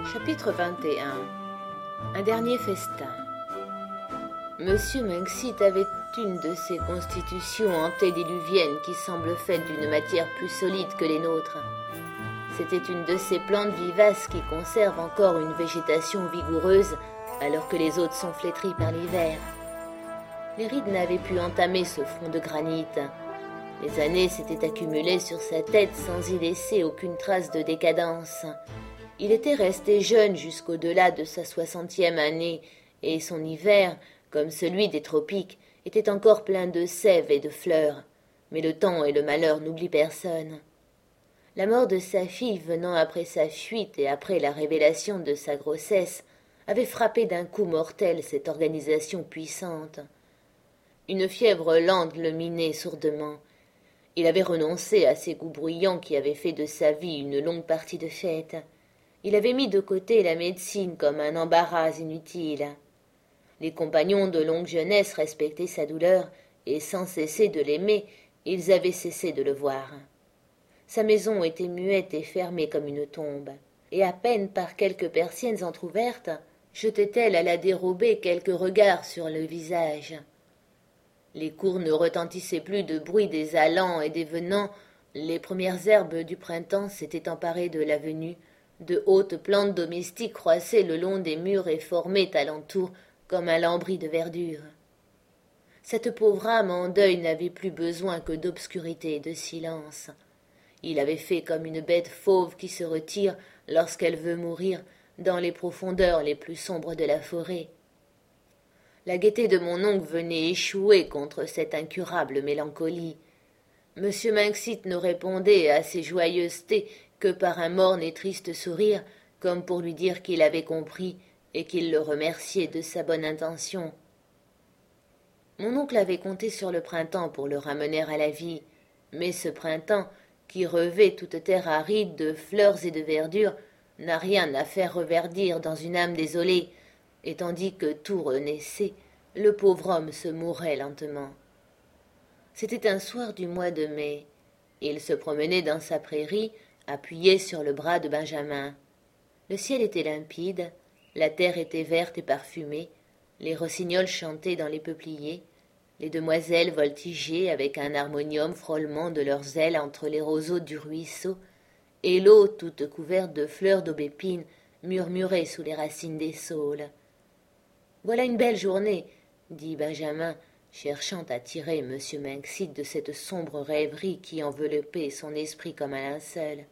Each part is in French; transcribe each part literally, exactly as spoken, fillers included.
Chapitre vingt et un. Un dernier festin. Monsieur Manxit avait une de ces constitutions antédiluviennes qui semblent faites d'une matière plus solide que les nôtres. C'était une de ces plantes vivaces qui conservent encore une végétation vigoureuse alors que les autres sont flétries par l'hiver. Les rides n'avaient pu entamer ce front de granit. Les années s'étaient accumulées sur sa tête sans y laisser aucune trace de décadence. Il était resté jeune jusqu'au-delà de sa soixantième année, et son hiver, comme celui des tropiques, était encore plein de sève et de fleurs. Mais le temps et le malheur n'oublient personne. La mort de sa fille venant après sa fuite et après la révélation de sa grossesse avait frappé d'un coup mortel cette organisation puissante. Une fièvre lente le minait sourdement. Il avait renoncé à ces goûts bruyants qui avaient fait de sa vie une longue partie de fête. Il avait mis de côté la médecine comme un embarras inutile. Les compagnons de longue jeunesse respectaient sa douleur, et sans cesser de l'aimer, ils avaient cessé de le voir. Sa maison était muette et fermée comme une tombe, et à peine par quelques persiennes entr'ouvertes, jetait-elle à la dérobée quelques regards sur le visage. Les cours ne retentissaient plus de bruit des allants et des venants, les premières herbes du printemps s'étaient emparées de l'avenue, de hautes plantes domestiques croissaient le long des murs et formaient alentour comme un lambris de verdure. Cette pauvre âme en deuil n'avait plus besoin que d'obscurité et de silence. Il avait fait comme une bête fauve qui se retire, lorsqu'elle veut mourir, dans les profondeurs les plus sombres de la forêt. La gaieté de mon oncle venait échouer contre cette incurable mélancolie. Monsieur Manxit ne répondait à ces joyeusetés que par un morne et triste sourire, comme pour lui dire qu'il avait compris et qu'il le remerciait de sa bonne intention. Mon oncle avait compté sur le printemps pour le ramener à la vie, mais ce printemps, qui revêt toute terre aride de fleurs et de verdure, n'a rien à faire reverdir dans une âme désolée, et tandis que tout renaissait, le pauvre homme se mourait lentement. C'était un soir du mois de mai. Il se promenait dans sa prairie, appuyé sur le bras de Benjamin. Le ciel était limpide, la terre était verte et parfumée, les rossignols chantaient dans les peupliers, les demoiselles voltigeaient avec un harmonium frôlement de leurs ailes entre les roseaux du ruisseau, et l'eau, toute couverte de fleurs d'aubépine, murmurait sous les racines des saules. « Voilà une belle journée, » dit Benjamin, cherchant à tirer M. Manxit de cette sombre rêverie qui enveloppait son esprit comme un linceul.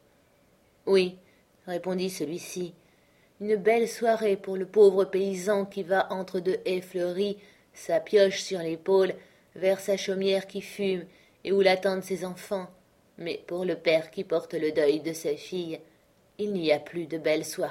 « Oui, » répondit celui-ci, « une belle soirée pour le pauvre paysan qui va entre deux haies fleuries, sa pioche sur l'épaule, vers sa chaumière qui fume et où l'attendent ses enfants. Mais pour le père qui porte le deuil de sa fille, il n'y a plus de belle soirée. »«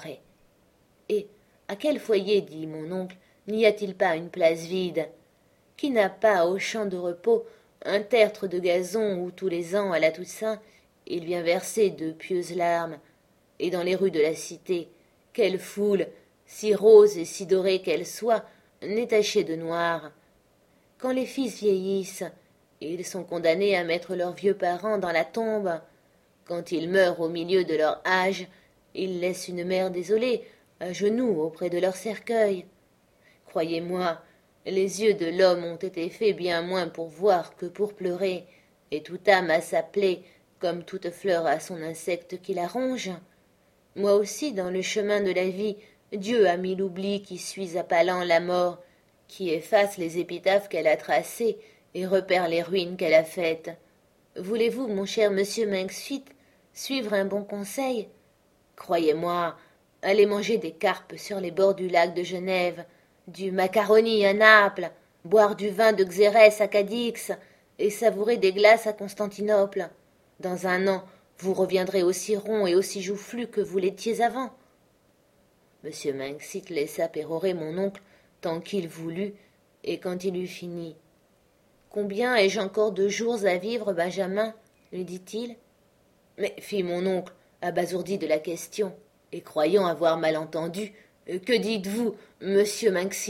Et à quel foyer, dit mon oncle, n'y a-t-il pas une place vide? Qui n'a pas au champ de repos un tertre de gazon où tous les ans, à la Toussaint, il vient verser de pieuses larmes? Et dans les rues de la cité, quelle foule, si rose et si dorée qu'elle soit, n'est tachée de noir? Quand les fils vieillissent, ils sont condamnés à mettre leurs vieux parents dans la tombe. Quand ils meurent au milieu de leur âge, ils laissent une mère désolée, à genoux auprès de leur cercueil. Croyez-moi, les yeux de l'homme ont été faits bien moins pour voir que pour pleurer, et toute âme a sa plaie, comme toute fleur a son insecte qui la ronge. Moi aussi, dans le chemin de la vie, Dieu a mis l'oubli qui suit appalant la mort, qui efface les épitaphes qu'elle a tracées et repère les ruines qu'elle a faites. Voulez-vous, mon cher monsieur Manxit, suivre un bon conseil? Croyez-moi, allez manger des carpes sur les bords du lac de Genève, du macaroni à Naples, boire du vin de Xérès à Cadix et savourer des glaces à Constantinople. Dans un an, vous reviendrez aussi rond et aussi joufflu que vous l'étiez avant. Monsieur Manxit laissa pérorer mon oncle tant qu'il voulut, et quand il eut fini. « Combien ai-je encore de jours à vivre, Benjamin ?» lui dit-il. « Mais, fit mon oncle, abasourdi de la question, et croyant avoir mal entendu, « que dites-vous, monsieur Manxit ?»«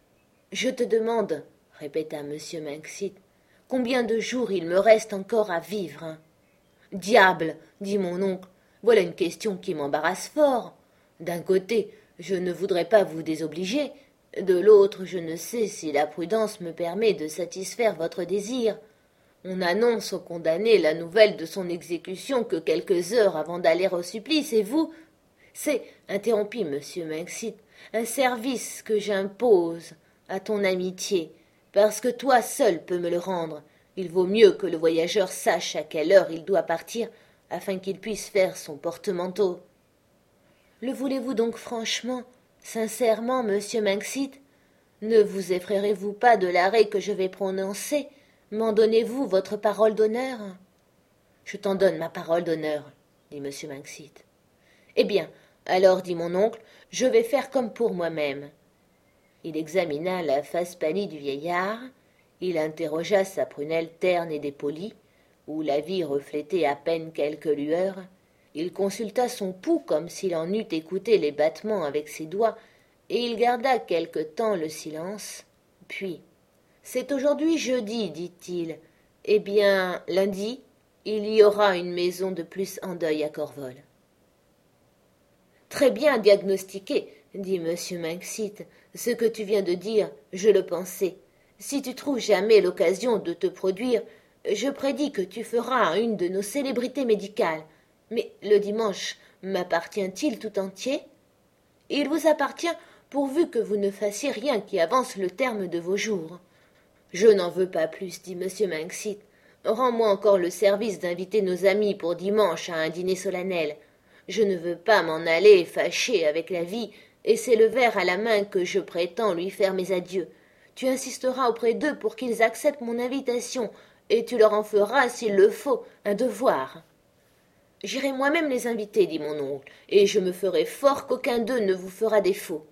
Je te demande, » répéta monsieur Manxit, « combien de jours il me reste encore à vivre ?»« Diable !» dit mon oncle, « voilà une question qui m'embarrasse fort. D'un côté, je ne voudrais pas vous désobliger, de l'autre, je ne sais si la prudence me permet de satisfaire votre désir. On annonce au condamné la nouvelle de son exécution que quelques heures avant d'aller au supplice, et vous... C'est, interrompit monsieur Minxit, un service que j'impose à ton amitié, parce que toi seul peux me le rendre. Il vaut mieux que le voyageur sache à quelle heure il doit partir, afin qu'il puisse faire son porte-manteau. Le voulez-vous donc franchement, sincèrement, monsieur Minxit? Ne vous effrayerez-vous pas de l'arrêt que je vais prononcer? M'en donnez-vous votre parole d'honneur? Je t'en donne ma parole d'honneur, dit monsieur Minxit. Eh bien, alors, dit mon oncle, je vais faire comme pour moi-même. Il examina la face pâlie du vieillard, il interrogea sa prunelle terne et dépolie, où la vie reflétait à peine quelques lueurs, il consulta son pouls comme s'il en eût écouté les battements avec ses doigts, et il garda quelque temps le silence, puis « C'est aujourd'hui jeudi, dit-il. Eh bien, lundi, il y aura une maison de plus en deuil à Corvol. » Très bien diagnostiqué, dit monsieur Minxit. Ce que tu viens de dire, je le pensais. Si tu trouves jamais l'occasion de te produire, je prédis que tu feras une de nos célébrités médicales. Mais le dimanche m'appartient-il tout entier? Il vous appartient pourvu que vous ne fassiez rien qui avance le terme de vos jours. Je n'en veux pas plus, dit monsieur Minxit. Rends-moi encore le service d'inviter nos amis pour dimanche à un dîner solennel. Je ne veux pas m'en aller fâché avec la vie, et c'est le verre à la main que je prétends lui faire mes adieux. Tu insisteras auprès d'eux pour qu'ils acceptent mon invitation, et tu leur en feras, s'il le faut, un devoir. J'irai moi-même les inviter, dit mon oncle, et je me ferai fort qu'aucun d'eux ne vous fera défaut.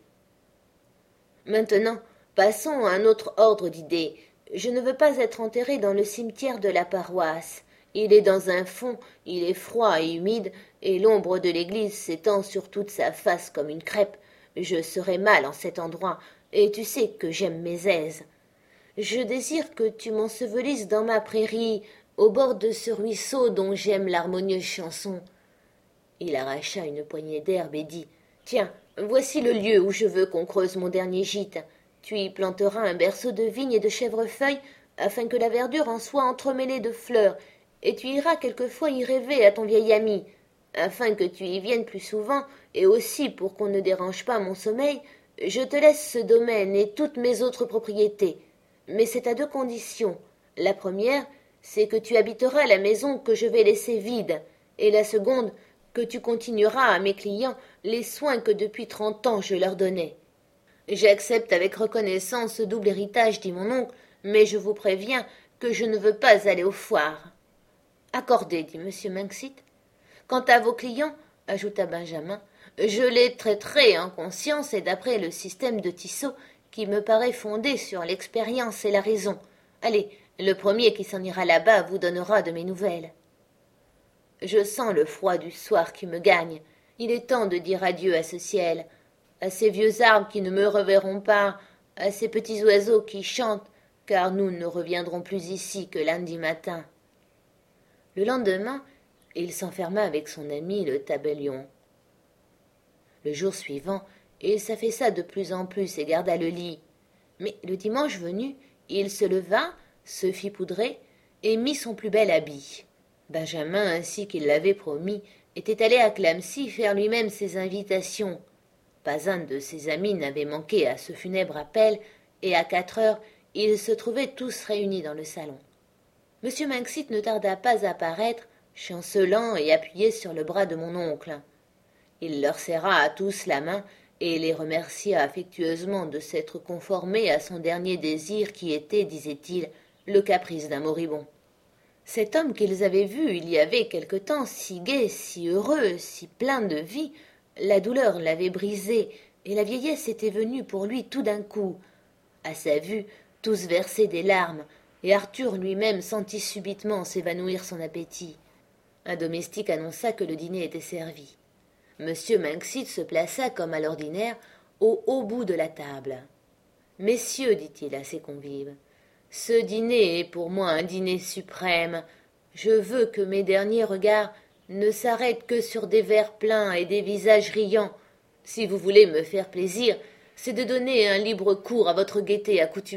Maintenant, passons à un autre ordre d'idées. Je ne veux pas être enterré dans le cimetière de la paroisse. Il est dans un fond, il est froid et humide, et l'ombre de l'église s'étend sur toute sa face comme une crêpe. Je serais mal en cet endroit, et tu sais que j'aime mes aises. Je désire que tu m'ensevelisses dans ma prairie, au bord de ce ruisseau dont j'aime l'harmonieuse chanson. Il arracha une poignée d'herbe et dit « Tiens, voici le lieu où je veux qu'on creuse mon dernier gîte. Tu y planteras un berceau de vignes et de chèvrefeuilles, afin que la verdure en soit entremêlée de fleurs, et tu iras quelquefois y rêver à ton vieil ami, afin que tu y viennes plus souvent, et aussi pour qu'on ne dérange pas mon sommeil, je te laisse ce domaine et toutes mes autres propriétés. Mais c'est à deux conditions. La première, c'est que tu habiteras la maison que je vais laisser vide, et la seconde, que tu continueras à mes clients les soins que depuis trente ans je leur donnais. J'accepte avec reconnaissance ce double héritage, dit mon oncle, mais je vous préviens que je ne veux pas aller aux foires. Accordé, dit monsieur Minxit. Quant à vos clients, ajouta Benjamin, je les traiterai en conscience et d'après le système de Tissot qui me paraît fondé sur l'expérience et la raison. Allez, le premier qui s'en ira là-bas vous donnera de mes nouvelles. Je sens le froid du soir qui me gagne. Il est temps de dire adieu à ce ciel, à ces vieux arbres qui ne me reverront pas, à ces petits oiseaux qui chantent, car nous ne reviendrons plus ici que lundi matin. Le lendemain, il s'enferma avec son ami le tabellion. Le jour suivant, il s'affaissa de plus en plus et garda le lit. Mais le dimanche venu, il se leva, se fit poudrer et mit son plus bel habit. Benjamin, ainsi qu'il l'avait promis, était allé à Clamecy faire lui-même ses invitations. Pas un de ses amis n'avait manqué à ce funèbre appel, et à quatre heures, ils se trouvaient tous réunis dans le salon. Monsieur Minxit ne tarda pas à paraître, chancelant et appuyé sur le bras de mon oncle. Il leur serra à tous la main et les remercia affectueusement de s'être conformés à son dernier désir qui était, disait-il, le caprice d'un moribond. Cet homme qu'ils avaient vu il y avait quelque temps si gai, si heureux, si plein de vie, la douleur l'avait brisé et la vieillesse était venue pour lui tout d'un coup. À sa vue, tous versaient des larmes, et Arthur lui-même sentit subitement s'évanouir son appétit. Un domestique annonça que le dîner était servi. Monsieur Minxit se plaça, comme à l'ordinaire, au haut bout de la table. « Messieurs, dit-il à ses convives, ce dîner est pour moi un dîner suprême. Je veux que mes derniers regards ne s'arrêtent que sur des verres pleins et des visages riants. Si vous voulez me faire plaisir, c'est de donner un libre cours à votre gaieté accoutumée. »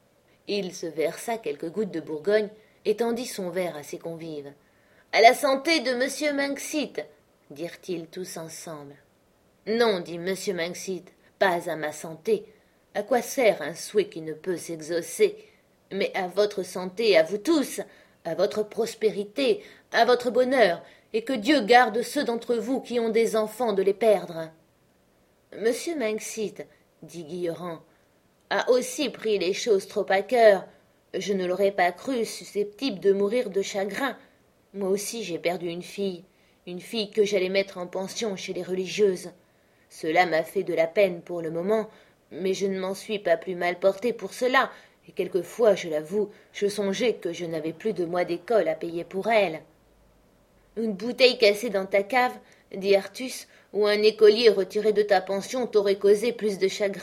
Il se versa quelques gouttes de Bourgogne et tendit son verre à ses convives. « À la santé de monsieur Minxit !» dirent-ils tous ensemble. « Non, dit monsieur Minxit, pas à ma santé. À quoi sert un souhait qui ne peut s'exaucer? Mais à votre santé, à vous tous, à votre prospérité, à votre bonheur, et que Dieu garde ceux d'entre vous qui ont des enfants de les perdre. » Monsieur Minxit, dit Guillerand, a aussi pris les choses trop à cœur. Je ne l'aurais pas cru susceptible de mourir de chagrin. Moi aussi j'ai perdu une fille, une fille que j'allais mettre en pension chez les religieuses. Cela m'a fait de la peine pour le moment, mais je ne m'en suis pas plus mal portée pour cela, et quelquefois, je l'avoue, je songeais que je n'avais plus de mois d'école à payer pour elle. « Une bouteille cassée dans ta cave, dit Artus, ou un écolier retiré de ta pension t'aurait causé plus de chagrin. »«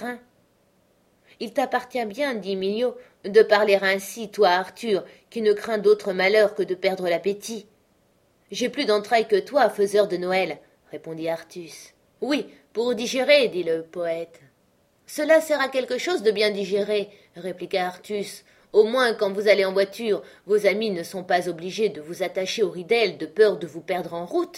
Il t'appartient bien, dit Miliau, de parler ainsi, toi, Arthur, qui ne crains d'autre malheur que de perdre l'appétit. »« J'ai plus d'entrailles que toi, faiseur de Noël, » répondit Artus. « Oui, pour digérer, dit le poète. »« Cela sert à quelque chose de bien digérer, » répliqua Artus. « Au moins, quand vous allez en voiture, vos amis ne sont pas obligés de vous attacher aux ridelles de peur de vous perdre en route. »«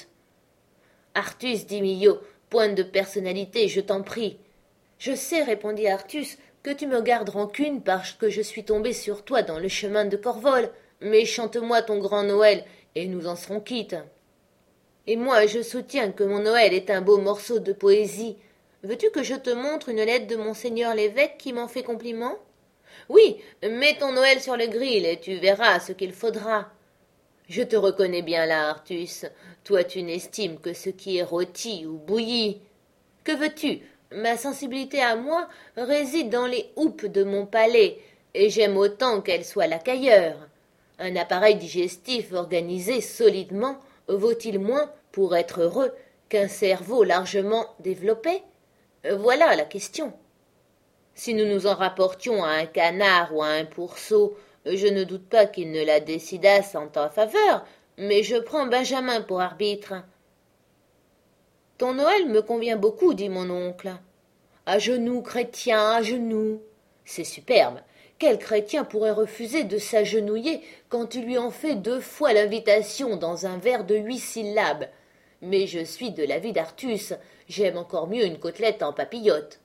Artus, dit Miliau, point de personnalité, je t'en prie. »« Je sais, répondit Artus, que tu me gardes rancune parce que je suis tombé sur toi dans le chemin de Corvol, mais chante-moi ton grand Noël, et nous en serons quittes. »« Et moi, je soutiens que mon Noël est un beau morceau de poésie. Veux-tu que je te montre une lettre de monseigneur l'évêque qui m'en fait compliment ? Oui, mets ton Noël sur le grill et tu verras ce qu'il faudra. Je te reconnais bien là, Artus. Toi, tu n'estimes que ce qui est rôti ou bouilli. Que veux-tu ? Ma sensibilité à moi réside dans les houppes de mon palais, et j'aime autant qu'elle soit là qu'ailleurs. Un appareil digestif organisé solidement vaut-il moins, pour être heureux, qu'un cerveau largement développé ? Voilà la question. Si nous nous en rapportions à un canard ou à un pourceau, je ne doute pas qu'ils ne la décidassent en ta faveur, mais je prends Benjamin pour arbitre. « Ton Noël me convient beaucoup, dit mon oncle. « À genoux, chrétien, à genoux. » C'est superbe. Quel chrétien pourrait refuser de s'agenouiller quand tu lui en fais deux fois l'invitation dans un vers de huit syllabes? Mais je suis de l'avis d'Artus, j'aime encore mieux une côtelette en papillote.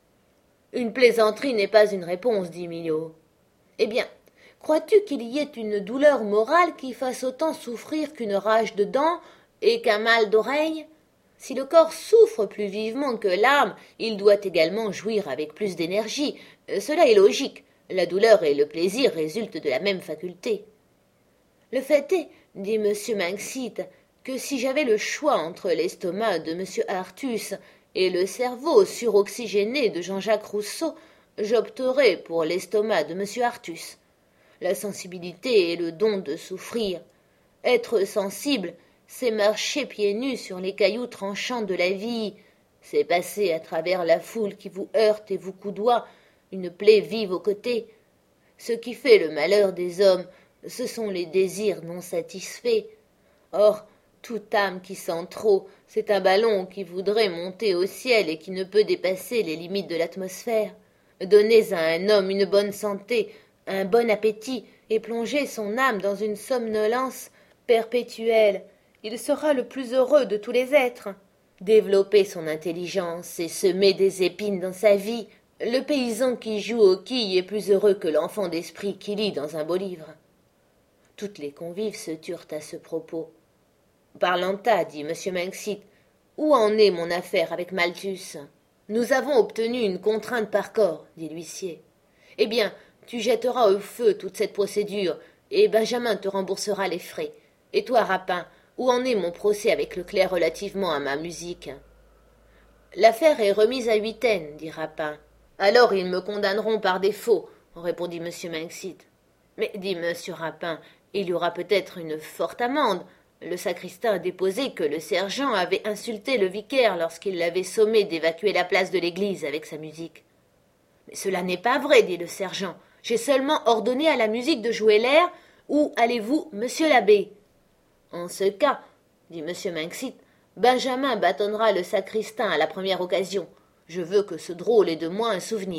Une plaisanterie n'est pas une réponse, dit Miliau. Eh bien, crois-tu qu'il y ait une douleur morale qui fasse autant souffrir qu'une rage de dents et qu'un mal d'oreille? Si le corps souffre plus vivement que l'âme, il doit également jouir avec plus d'énergie. Cela est logique. La douleur et le plaisir résultent de la même faculté. Le fait est, dit M. Minxit, que si j'avais le choix entre l'estomac de M. Artus et le cerveau suroxygéné de Jean-Jacques Rousseau, j'opterais pour l'estomac de M. Artus. La sensibilité est le don de souffrir. Être sensible, c'est marcher pieds nus sur les cailloux tranchants de la vie, c'est passer à travers la foule qui vous heurte et vous coudoie, une plaie vive au côté. Ce qui fait le malheur des hommes, ce sont les désirs non satisfaits. Or, toute âme qui sent trop, c'est un ballon qui voudrait monter au ciel et qui ne peut dépasser les limites de l'atmosphère. Donnez à un homme une bonne santé, un bon appétit, et plongez son âme dans une somnolence perpétuelle. Il sera le plus heureux de tous les êtres. Développez son intelligence et semez des épines dans sa vie. Le paysan qui joue aux quilles est plus heureux que l'enfant d'esprit qui lit dans un beau livre. Toutes les convives se turent à ce propos. « Parlanta, dit M. Minxit, où en est mon affaire avec Malthus ? » « Nous avons obtenu une contrainte par corps, dit l'huissier. « Eh bien, tu jetteras au feu toute cette procédure, et Benjamin te remboursera les frais. Et toi, Rapin, où en est mon procès avec le clerc relativement à ma musique ? » « L'affaire est remise à huitaine, dit Rapin. « Alors ils me condamneront par défaut, répondit M. Minxit. « Mais, dit M. Rapin, il y aura peut-être une forte amende. Le sacristain a déposé que le sergent avait insulté le vicaire lorsqu'il l'avait sommé d'évacuer la place de l'église avec sa musique. « Mais cela n'est pas vrai, dit le sergent. J'ai seulement ordonné à la musique de jouer l'air. Où allez-vous, monsieur l'abbé ?»« En ce cas, dit M. Minxit, Benjamin bâtonnera le sacristain à la première occasion. Je veux que ce drôle ait de moi un souvenir. »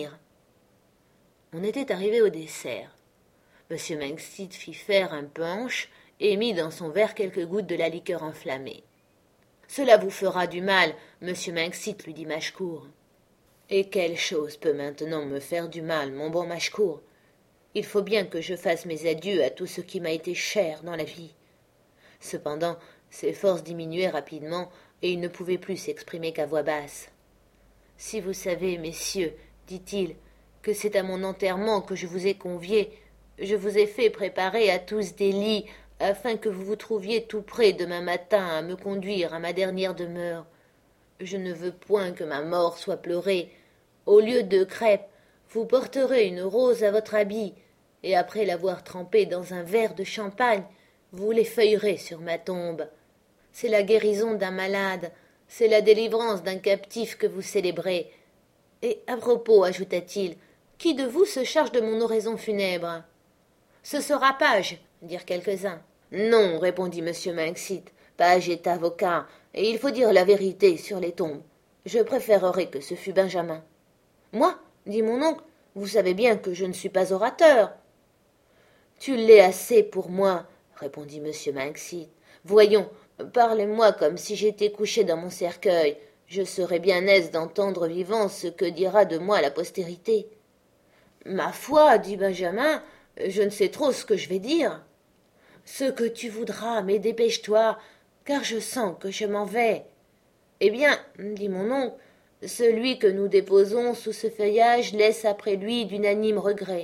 On était arrivé au dessert. M. Manxit fit faire un punch et mit dans son verre quelques gouttes de la liqueur enflammée. « Cela vous fera du mal, monsieur Manxit, lui dit Mashcour. « Et quelle chose peut maintenant me faire du mal, mon bon Mashcour? Il faut bien que je fasse mes adieux à tout ce qui m'a été cher dans la vie. » Cependant, ses forces diminuaient rapidement et il ne pouvait plus s'exprimer qu'à voix basse. « Si vous savez, messieurs, dit-il, que c'est à mon enterrement que je vous ai conviés, je vous ai fait préparer à tous des lits afin que vous vous trouviez tout près demain matin à me conduire à ma dernière demeure. Je ne veux point que ma mort soit pleurée. Au lieu de crêpes, vous porterez une rose à votre habit, et après l'avoir trempée dans un verre de champagne, vous l'effeuillerez sur ma tombe. C'est la guérison d'un malade, c'est la délivrance d'un captif que vous célébrez. Et à propos, ajouta-t-il, qui de vous se charge de mon oraison funèbre? Ce sera Page, dirent quelques-uns. Non, répondit M. Manxit, Page est avocat, et il faut dire la vérité sur les tombes. Je préférerais que ce fût Benjamin. Moi, dit mon oncle, vous savez bien que je ne suis pas orateur. Tu l'es assez pour moi, répondit M. Manxit. Voyons, parlez-moi comme si j'étais couché dans mon cercueil. Je serais bien aise d'entendre vivant ce que dira de moi la postérité. Ma foi, dit Benjamin, je ne sais trop ce que je vais dire. Ce que tu voudras, mais dépêche-toi, car je sens que je m'en vais. Eh bien, dit mon oncle, celui que nous déposons sous ce feuillage laisse après lui d'unanimes regrets.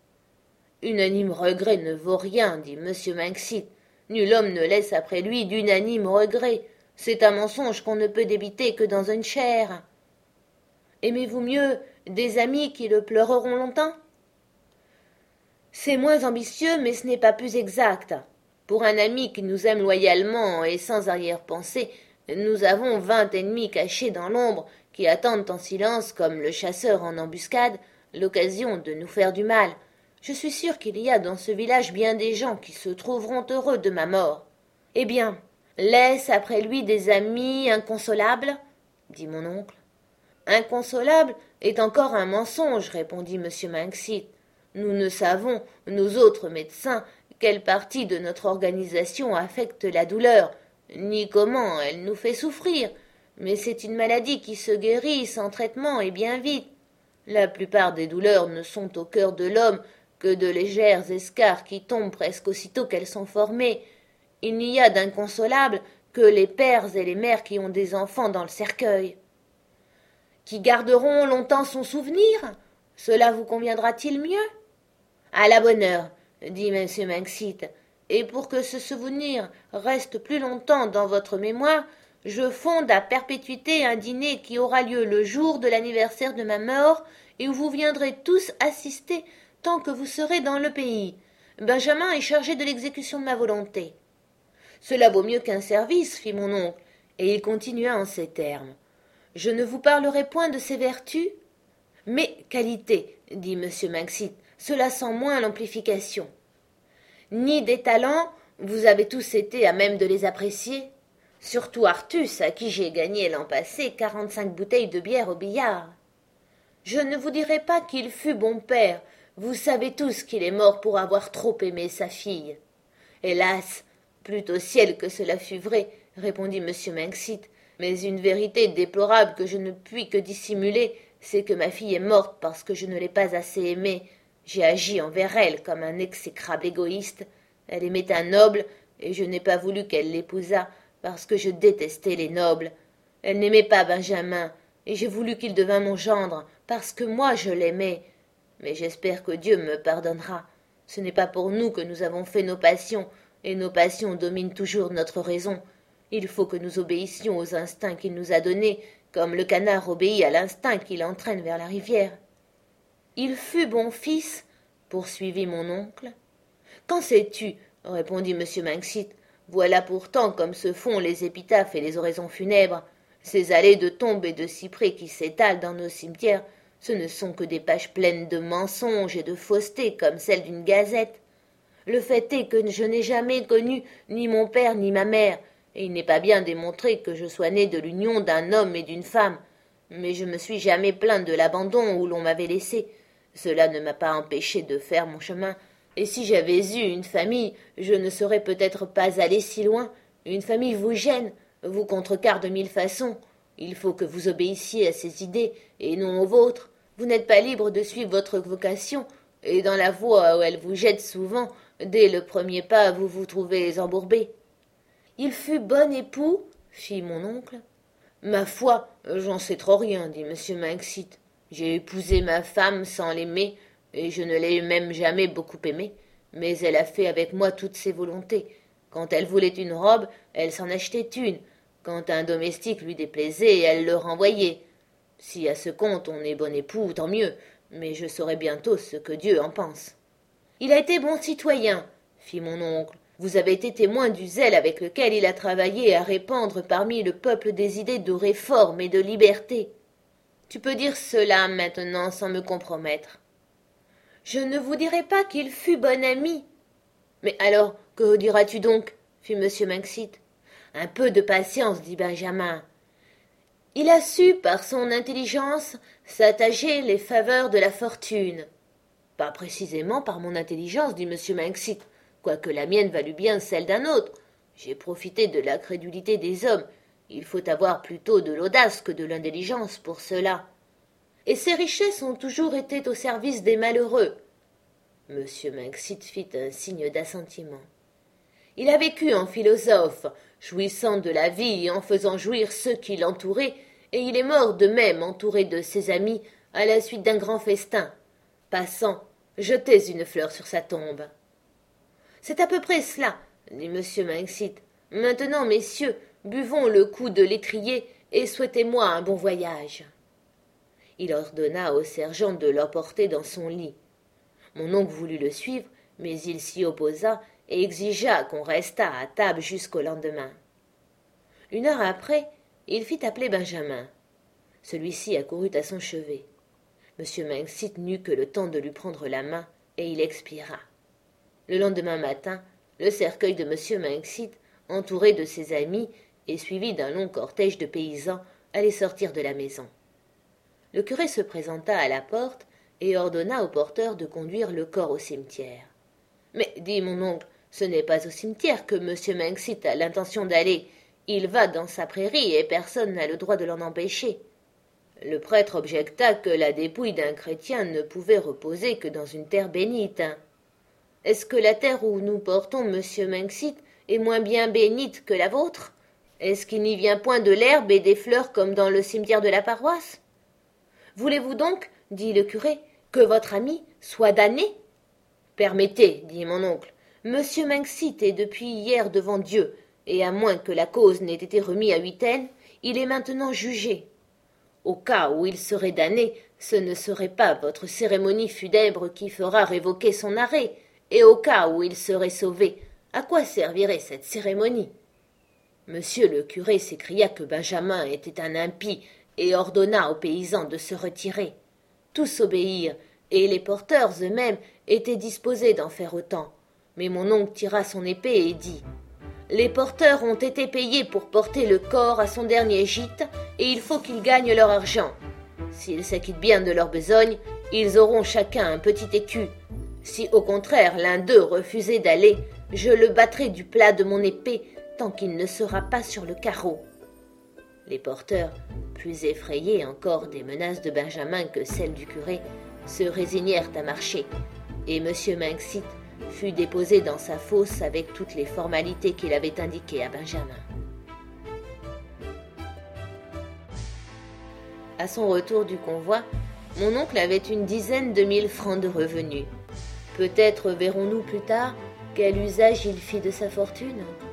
Unanime regret ne vaut rien, dit M. Manxit. Nul homme ne laisse après lui d'unanimes regrets. C'est un mensonge qu'on ne peut débiter que dans une chair. Aimez-vous mieux des amis qui le pleureront longtemps? C'est moins ambitieux, mais ce n'est pas plus exact. Pour un ami qui nous aime loyalement et sans arrière-pensée, nous avons vingt ennemis cachés dans l'ombre qui attendent en silence, comme le chasseur en embuscade, l'occasion de nous faire du mal. Je suis sûr qu'il y a dans ce village bien des gens qui se trouveront heureux de ma mort. Eh bien, laisse après lui des amis inconsolables, dit mon oncle. Inconsolable est encore un mensonge, répondit M. Manxit. Nous ne savons, nous autres médecins, quelle partie de notre organisation affecte la douleur, ni comment elle nous fait souffrir, mais c'est une maladie qui se guérit sans traitement et bien vite. La plupart des douleurs ne sont au cœur de l'homme que de légères escarres qui tombent presque aussitôt qu'elles sont formées. Il n'y a d'inconsolable que les pères et les mères qui ont des enfants dans le cercueil. Qui garderont longtemps son souvenir? Cela vous conviendra-t-il mieux? À la bonne heure, dit M. Manxit, et pour que ce souvenir reste plus longtemps dans votre mémoire, je fonde à perpétuité un dîner qui aura lieu le jour de l'anniversaire de ma mort et où vous viendrez tous assister tant que vous serez dans le pays. Benjamin est chargé de l'exécution de ma volonté. Cela vaut mieux qu'un service, fit mon oncle, et il continua en ces termes. Je ne vous parlerai point de ses vertus, mais qualités, dit M. Manxit, cela sent moins l'amplification. Ni des talents, vous avez tous été à même de les apprécier, surtout Artus, à qui j'ai gagné l'an passé quarante-cinq bouteilles de bière au billard. Je ne vous dirai pas qu'il fut bon père, vous savez tous qu'il est mort pour avoir trop aimé sa fille. Hélas, plût au ciel que cela fût vrai, répondit M. Manxit, mais une vérité déplorable que je ne puis que dissimuler, c'est que ma fille est morte parce que je ne l'ai pas assez aimée. J'ai agi envers elle comme un exécrable égoïste. Elle aimait un noble, et je n'ai pas voulu qu'elle l'épousât, parce que je détestais les nobles. Elle n'aimait pas Benjamin, et j'ai voulu qu'il devînt mon gendre, parce que moi je l'aimais. Mais j'espère que Dieu me pardonnera. Ce n'est pas pour nous que nous avons fait nos passions, et nos passions dominent toujours notre raison. Il faut que nous obéissions aux instincts qu'il nous a donnés, comme le canard obéit à l'instinct qui l'entraîne vers la rivière. Il fut bon fils, poursuivit mon oncle. Qu'en sais-tu? Répondit M. Manxit. Voilà pourtant comme se font les épitaphes et les oraisons funèbres. Ces allées de tombes et de cyprès qui s'étalent dans nos cimetières, ce ne sont que des pages pleines de mensonges et de faussetés comme celles d'une gazette. Le fait est que je n'ai jamais connu ni mon père ni ma mère, et il n'est pas bien démontré que je sois né de l'union d'un homme et d'une femme. Mais je me suis jamais plaint de l'abandon où l'on m'avait laissé. Cela ne m'a pas empêché de faire mon chemin. Et si j'avais eu une famille, je ne serais peut-être pas allé si loin. Une famille vous gêne, vous contrecarre de mille façons. Il faut que vous obéissiez à ses idées, et non aux vôtres. Vous n'êtes pas libre de suivre votre vocation, et dans la voie où elle vous jette souvent, dès le premier pas, vous vous trouvez embourbé. Il fut bon époux, fit mon oncle. Ma foi, j'en sais trop rien, dit M. Minxit. J'ai épousé ma femme sans l'aimer, et je ne l'ai même jamais beaucoup aimée, mais elle a fait avec moi toutes ses volontés. Quand elle voulait une robe, elle s'en achetait une. Quand un domestique lui déplaisait, elle le renvoyait. Si à ce compte on est bon époux, tant mieux, mais je saurai bientôt ce que Dieu en pense. Il a été bon citoyen, fit mon oncle. Vous avez été témoin du zèle avec lequel il a travaillé à répandre parmi le peuple des idées de réforme et de liberté. Tu peux dire cela maintenant sans me compromettre. Je ne vous dirai pas qu'il fut bon ami. Mais alors, que diras-tu donc, fit M. Minxit. Un peu de patience, dit Benjamin. Il a su, par son intelligence, s'attacher les faveurs de la fortune. Pas précisément par mon intelligence, dit M. Minxit, quoique la mienne valût bien celle d'un autre. J'ai profité de la crédulité des hommes. Il faut avoir plutôt de l'audace que de l'intelligence pour cela. Et ses richesses ont toujours été au service des malheureux. M. Minxit fit un signe d'assentiment. Il a vécu en philosophe, jouissant de la vie et en faisant jouir ceux qui l'entouraient, et il est mort de même entouré de ses amis à la suite d'un grand festin. Passant, jetez une fleur sur sa tombe. C'est à peu près cela, dit M. Minxit. Maintenant, messieurs, buvons le coup de l'étrier et souhaitez-moi un bon voyage. Il ordonna au sergent de l'emporter dans son lit. Mon oncle voulut le suivre, mais il s'y opposa et exigea qu'on restât à table jusqu'au lendemain. Une heure après, il fit appeler Benjamin. Celui-ci accourut à son chevet. M. Minxit n'eut que le temps de lui prendre la main, et il expira. Le lendemain matin, le cercueil de M. Minxit, entouré de ses amis et suivi d'un long cortège de paysans, allait sortir de la maison. Le curé se présenta à la porte et ordonna au porteur de conduire le corps au cimetière. « Mais, dit mon oncle, ce n'est pas au cimetière que M. Minxit a l'intention d'aller. Il va dans sa prairie et personne n'a le droit de l'en empêcher. » Le prêtre objecta que la dépouille d'un chrétien ne pouvait reposer que dans une terre bénite. « Est-ce que la terre où nous portons M. Minxit est moins bien bénite que la vôtre? Est-ce qu'il n'y vient point de l'herbe et des fleurs comme dans le cimetière de la paroisse? Voulez-vous donc, dit le curé, que votre ami soit damné? Permettez, dit mon oncle, M. Minxit est depuis hier devant Dieu, et à moins que la cause n'ait été remise à huitaine, il est maintenant jugé. Au cas où il serait damné, ce ne serait pas votre cérémonie funèbre qui fera révoquer son arrêt, et au cas où il serait sauvé, à quoi servirait cette cérémonie? Monsieur le curé s'écria que Benjamin était un impie et ordonna aux paysans de se retirer. Tous obéirent, et les porteurs eux-mêmes étaient disposés d'en faire autant. Mais mon oncle tira son épée et dit « Les porteurs ont été payés pour porter le corps à son dernier gîte, et il faut qu'ils gagnent leur argent. S'ils s'acquittent bien de leur besogne, ils auront chacun un petit écu. Si au contraire l'un d'eux refusait d'aller, je le battrai du plat de mon épée tant qu'il ne sera pas sur le carreau. » Les porteurs, plus effrayés encore des menaces de Benjamin que celles du curé, se résignèrent à marcher, et M. Minxit fut déposé dans sa fosse avec toutes les formalités qu'il avait indiquées à Benjamin. À son retour du convoi, mon oncle avait une dizaine de mille francs de revenus. Peut-être verrons-nous plus tard quel usage il fit de sa fortune.